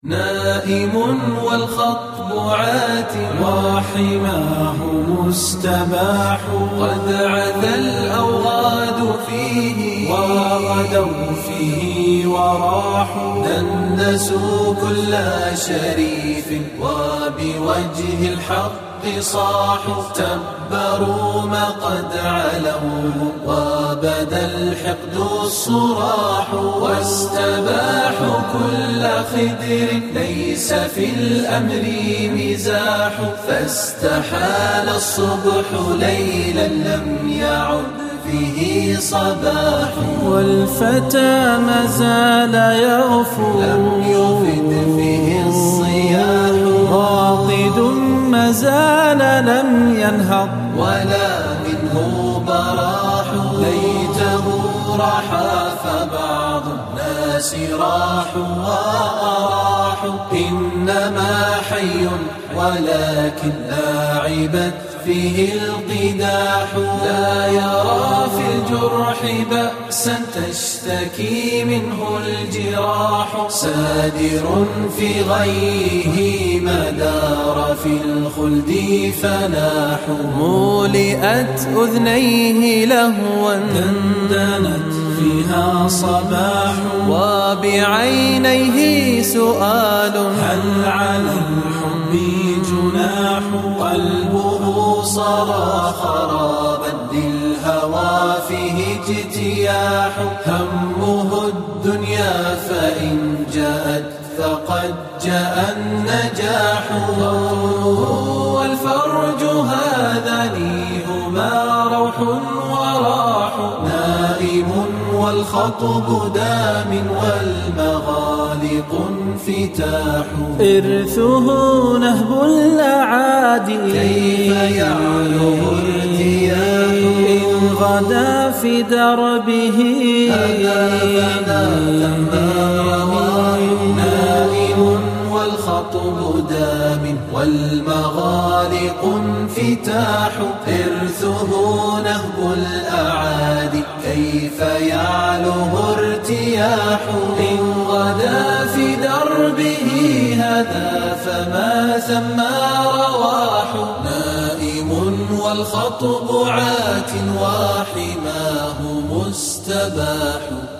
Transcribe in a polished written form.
نائم والخطب عات وحماه مستباح قد عثى الأوغاد فيه وغدوا فيه وراحوا دنسوا كل شريف وبوجه الحق صاحوا تبروا ما قد علوه وبدا الحقد الصراح واستباحوا كل خدر ليس في الأمر مزاح فاستحال الصبح ليلا لم يعد فيه صباح والفتى ما زال يغفو لم يفد فيه الصياح راقد ما زال لم ينهض ولا منه براح ليته راح فبعض الناس راحوا وأراحوا إنما حي ولكن لاعبت فيه القداح لا يرى في الجرح بأسا تشتكي منه الجراح سادر في غيه ما دار في الخلد فناح مولئت أذنيه لهوا دندنت فيها صباح وبعينيه سؤال هل على الحب جناح قلبه صار خرابا للهوى فيه اجتياح همه الدنيا فإن جاءت فقد جاء النجاح والفرج هذان هما روح وراح نائم والخطب دام والمغالق انفتاح إرثه نهب الأعادي كيف يعلو ارتياح إن غدا في دربه نائم والخطب دام والمغالق انفتاح إرثه نهب الأعادي كيف يعلو ارتياح إن غدا في دربه هذا فما ثم رواح نائم والخطب عات وحماه مستباح